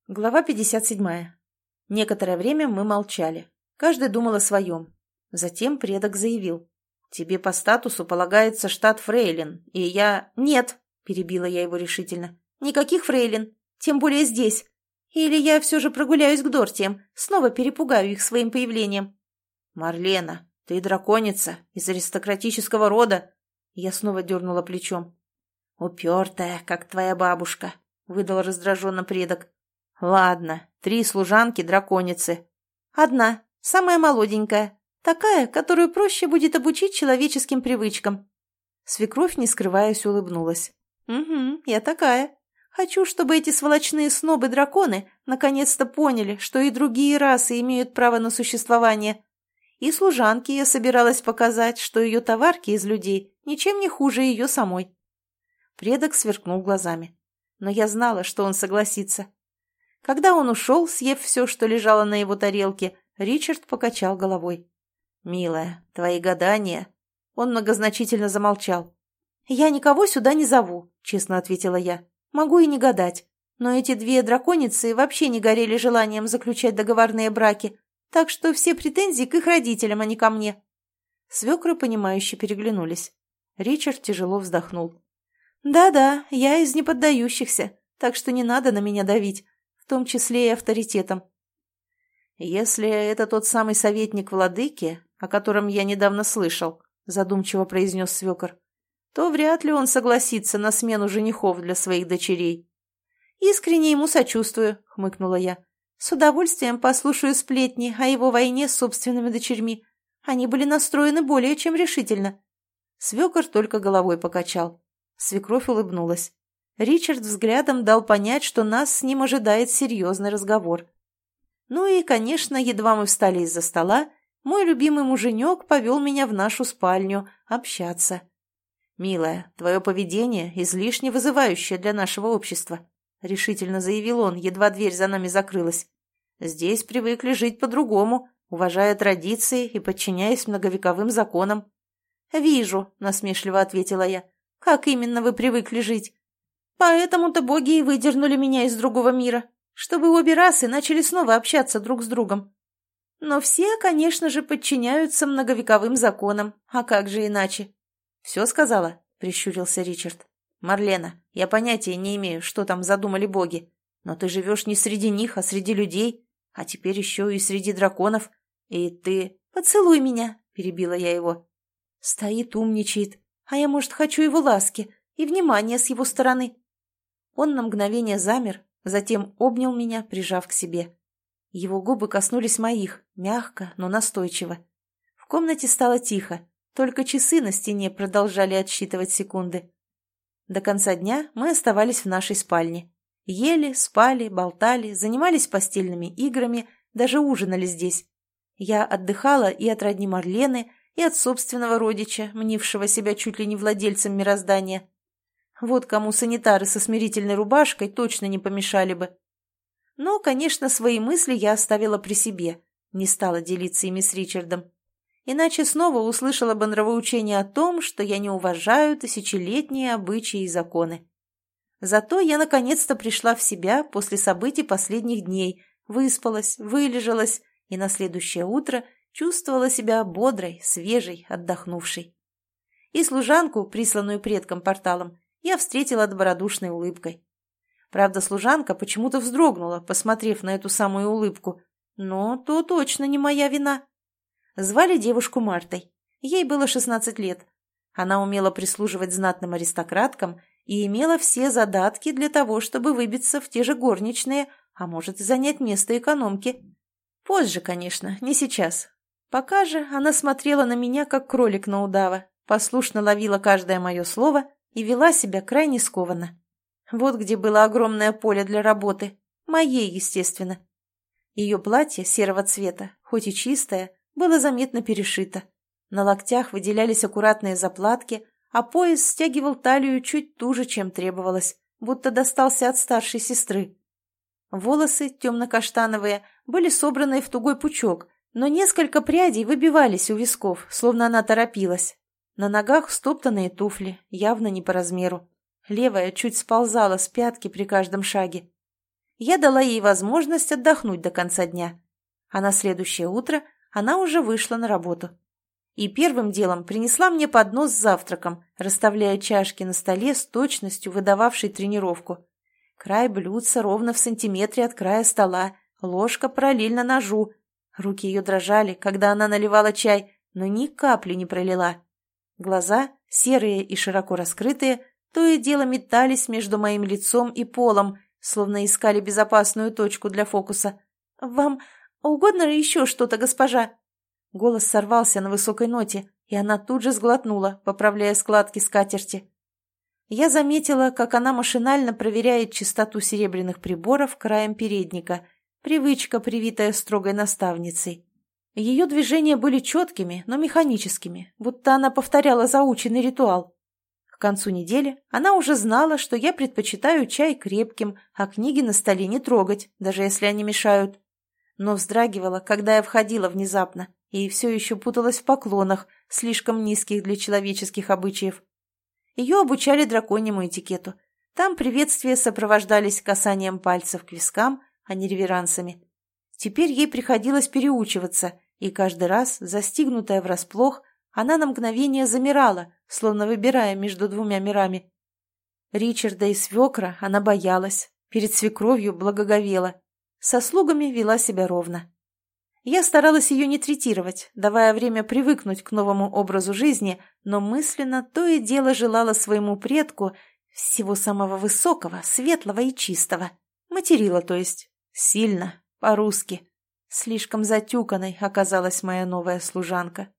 Глава 57. Некоторое время мы молчали. Каждый думал о своем. Затем предок заявил. «Тебе по статусу полагается штат фрейлин, и я...» «Нет», — перебила я его решительно. «Никаких фрейлин, тем более здесь. Или я все же прогуляюсь к Дортиям, снова перепугаю их своим появлением». «Марлена, ты драконица, из аристократического рода». Я снова дернула плечом. «Упертая, как твоя бабушка», — выдал раздраженно предок. «Ладно, 3 служанки-драконицы». «Одна, самая молоденькая, такая, которую проще будет обучить человеческим привычкам». Свекровь, не скрываясь, улыбнулась. «Угу, я такая. Хочу, чтобы эти сволочные снобы-драконы наконец-то поняли, что и другие расы имеют право на существование. И служанке я собиралась показать, что ее товарки из людей ничем не хуже ее самой». Предок сверкнул глазами. Но я знала, что он согласится. Когда он ушел, съев все, что лежало на его тарелке, Ричард покачал головой. «Милая, твои гадания...» Он многозначительно замолчал. «Я никого сюда не зову», — честно ответила я. «Могу и не гадать. Но эти 2 драконицы вообще не горели желанием заключать договорные браки, так что все претензии к их родителям, а не ко мне». Свекры, понимающе переглянулись. Ричард тяжело вздохнул. «Да-да, я из неподдающихся, так что не надо на меня давить. В том числе и авторитетом». «Если это тот самый советник владыки, о котором я недавно слышал», задумчиво произнес свекор, то вряд ли он согласится на смену женихов для своих дочерей. «Искренне ему сочувствую», — хмыкнула я. «С удовольствием послушаю сплетни о его войне с собственными дочерьми. Они были настроены более чем решительно». Свекор только головой покачал. Свекровь улыбнулась. Ричард взглядом дал понять, что нас с ним ожидает серьезный разговор. Ну и, конечно, едва мы встали из-за стола, мой любимый муженек повел меня в нашу спальню общаться. «Милая, твое поведение излишне вызывающее для нашего общества», — решительно заявил он, едва дверь за нами закрылась. «Здесь привыкли жить по-другому, уважая традиции и подчиняясь многовековым законам». «Вижу», — насмешливо ответила я. «Как именно вы привыкли жить? Поэтому-то боги и выдернули меня из другого мира, чтобы обе расы начали снова общаться друг с другом. Но все, конечно же, подчиняются многовековым законам, а как же иначе?» «Все сказала?» — прищурился Ричард. «Марлена, я понятия не имею, что там задумали боги, но ты живешь не среди них, а среди людей, а теперь еще и среди драконов, и ты...» «Поцелуй меня!» — перебила я его. Стоит, умничает, а я, может, хочу его ласки и внимания с его стороны. Он на мгновение замер, затем обнял меня, прижав к себе. Его губы коснулись моих, мягко, но настойчиво. В комнате стало тихо, только часы на стене продолжали отсчитывать секунды. До конца дня мы оставались в нашей спальне. Ели, спали, болтали, занимались постельными играми, даже ужинали здесь. Я отдыхала и от родни Марлены, и от собственного родича, мнившего себя чуть ли не владельцем мироздания. Вот кому санитары со смирительной рубашкой точно не помешали бы. Но, конечно, свои мысли я оставила при себе, не стала делиться ими с Ричардом. Иначе снова услышала бы нравоучение о том, что я не уважаю тысячелетние обычаи и законы. Зато я наконец-то пришла в себя после событий последних дней, выспалась, вылежалась и на следующее утро чувствовала себя бодрой, свежей, отдохнувшей. И служанку, присланную предком порталом, я встретила добродушной улыбкой. Правда, служанка почему-то вздрогнула, посмотрев на эту самую улыбку. Но то точно не моя вина. Звали девушку Мартой. Ей было 16 лет. Она умела прислуживать знатным аристократкам и имела все задатки для того, чтобы выбиться в те же горничные, а может и занять место экономки. Позже, конечно, не сейчас. Пока же она смотрела на меня, как кролик на удава, послушно ловила каждое мое слово и вела себя крайне скованно. Вот где было огромное поле для работы. Моей, естественно. Ее платье серого цвета, хоть и чистое, было заметно перешито. На локтях выделялись аккуратные заплатки, а пояс стягивал талию чуть туже, чем требовалось, будто достался от старшей сестры. Волосы, темно-каштановые, были собраны в тугой пучок, но несколько прядей выбивались у висков, словно она торопилась. На ногах стоптанные туфли, явно не по размеру. Левая чуть сползала с пятки при каждом шаге. Я дала ей возможность отдохнуть до конца дня. А на следующее утро она уже вышла на работу. И первым делом принесла мне поднос с завтраком, расставляя чашки на столе с точностью, выдававшей тренировку. Край блюдца ровно в сантиметре от края стола, ложка параллельно ножу. Руки ее дрожали, когда она наливала чай, но ни капли не пролила. Глаза, серые и широко раскрытые, то и дело метались между моим лицом и полом, словно искали безопасную точку для фокуса. «Вам угодно ли еще что-то, госпожа?» Голос сорвался на высокой ноте, и она тут же сглотнула, поправляя складки скатерти. Я заметила, как она машинально проверяет чистоту серебряных приборов краем передника, привычка, привитая строгой наставницей. Ее движения были четкими, но механическими, будто она повторяла заученный ритуал. К концу недели она уже знала, что я предпочитаю чай крепким, а книги на столе не трогать, даже если они мешают. Но вздрагивала, когда я входила внезапно, и все еще путалась в поклонах, слишком низких для человеческих обычаев. Ее обучали драконьему этикету. Там приветствия сопровождались касанием пальцев к вискам, а не реверансами. Теперь ей приходилось переучиваться, и каждый раз, застигнутая врасплох, она на мгновение замирала, словно выбирая между двумя мирами. Ричарда и свекра она боялась, перед свекровью благоговела. Со слугами вела себя ровно. Я старалась ее не третировать, давая время привыкнуть к новому образу жизни, но мысленно то и дело желала своему предку всего самого высокого, светлого и чистого. Материла, то есть. Сильно, по-русски. Слишком затюканной оказалась моя новая служанка.